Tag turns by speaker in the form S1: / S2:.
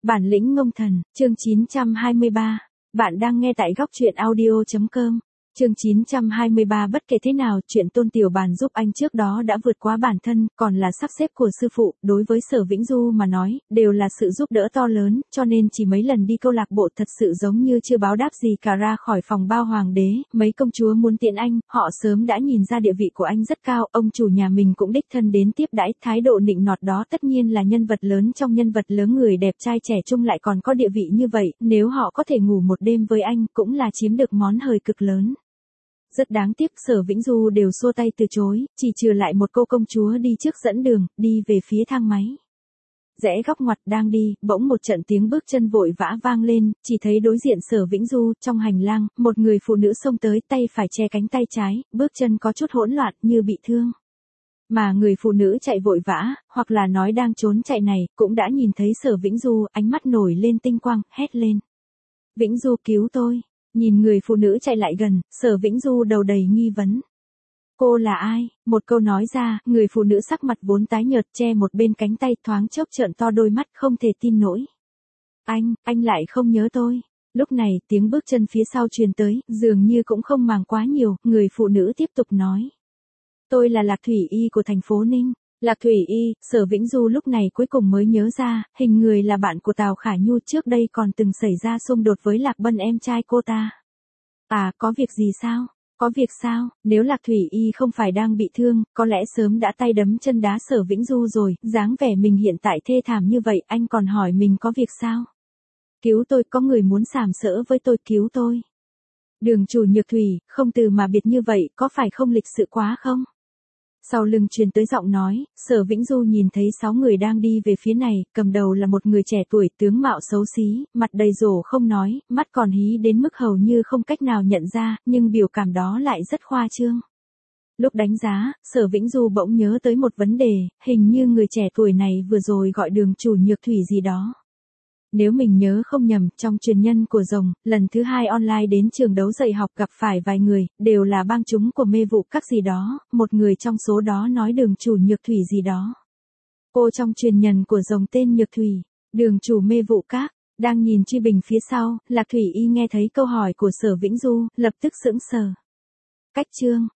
S1: Bản lĩnh ngông thần, chương 923. Bạn đang nghe tại góc truyện audio.com. Chương 923. Bất kể thế nào, chuyện Tôn Tiểu Bàn giúp anh trước đó đã vượt quá bản thân, còn là sắp xếp của sư phụ, đối với Sở Vĩnh Du mà nói, đều là sự giúp đỡ to lớn, cho nên chỉ mấy lần đi câu lạc bộ thật sự giống như chưa báo đáp gì cả. Ra khỏi phòng bao hoàng đế, mấy công chúa muốn tiện anh, họ sớm đã nhìn ra địa vị của anh rất cao, ông chủ nhà mình cũng đích thân đến tiếp đãi, thái độ nịnh nọt đó tất nhiên là nhân vật lớn trong nhân vật lớn, người đẹp trai trẻ trung lại còn có địa vị như vậy, nếu họ có thể ngủ một đêm với anh, cũng là chiếm được món hời cực lớn. Rất đáng tiếc, Sở Vĩnh Du đều xua tay từ chối, chỉ trừ lại một cô công chúa đi trước dẫn đường, đi về phía thang máy. Rẽ góc ngoặt đang đi, bỗng một trận tiếng bước chân vội vã vang lên, chỉ thấy đối diện Sở Vĩnh Du, trong hành lang, một người phụ nữ xông tới, tay phải che cánh tay trái, bước chân có chút hỗn loạn, như bị thương. Mà người phụ nữ chạy vội vã, hoặc là nói đang trốn chạy này, cũng đã nhìn thấy Sở Vĩnh Du, ánh mắt nổi lên tinh quang, hét lên. Vĩnh Du cứu tôi. Nhìn người phụ nữ chạy lại gần, Sở Vĩnh Du đầu đầy nghi vấn. Cô là ai? Một câu nói ra, người phụ nữ sắc mặt vốn tái nhợt che một bên cánh tay, thoáng chốc trợn to đôi mắt không thể tin nổi. Anh lại không nhớ tôi. Lúc này tiếng bước chân phía sau truyền tới, dường như cũng không màng quá nhiều, người phụ nữ tiếp tục nói. Tôi là Lạc Thủy Y của thành phố Ninh. Lạc Thủy Y, Sở Vĩnh Du lúc này cuối cùng mới nhớ ra, hình người là bạn của Tào Khả Nhu, trước đây còn từng xảy ra xung đột với Lạc Bân em trai cô ta. À, có việc gì sao? Có việc sao? Nếu Lạc Thủy Y không phải đang bị thương, có lẽ sớm đã tay đấm chân đá Sở Vĩnh Du rồi, dáng vẻ mình hiện tại thê thảm như vậy, anh còn hỏi mình có việc sao? Cứu tôi, có người muốn sàm sỡ với tôi, cứu tôi. Đường chủ Nhược Thủy, không từ mà biệt như vậy, có phải không lịch sự quá không? Sau lưng truyền tới giọng nói, Sở Vĩnh Du nhìn thấy 6 người đang đi về phía này, cầm đầu là một người trẻ tuổi, tướng mạo xấu xí, mặt đầy rổ không nói, mắt còn hí đến mức hầu như không cách nào nhận ra, nhưng biểu cảm đó lại rất khoa trương. Lúc đánh giá, Sở Vĩnh Du bỗng nhớ tới một vấn đề, hình như người trẻ tuổi này vừa rồi gọi đường chủ Nhược Thủy gì đó. Nếu mình nhớ không nhầm, trong truyền nhân của rồng, lần thứ 2 online đến trường đấu dạy học gặp phải vài người, đều là bang chúng của mê vụ các gì đó, một người trong số đó nói đường chủ Nhược Thủy gì đó. Cô trong truyền nhân của rồng tên Nhược Thủy, đường chủ mê vụ các, đang nhìn truy bình phía sau, Lạc Thủy Y nghe thấy câu hỏi của Sở Vĩnh Du, lập tức sững sờ. Cách chương,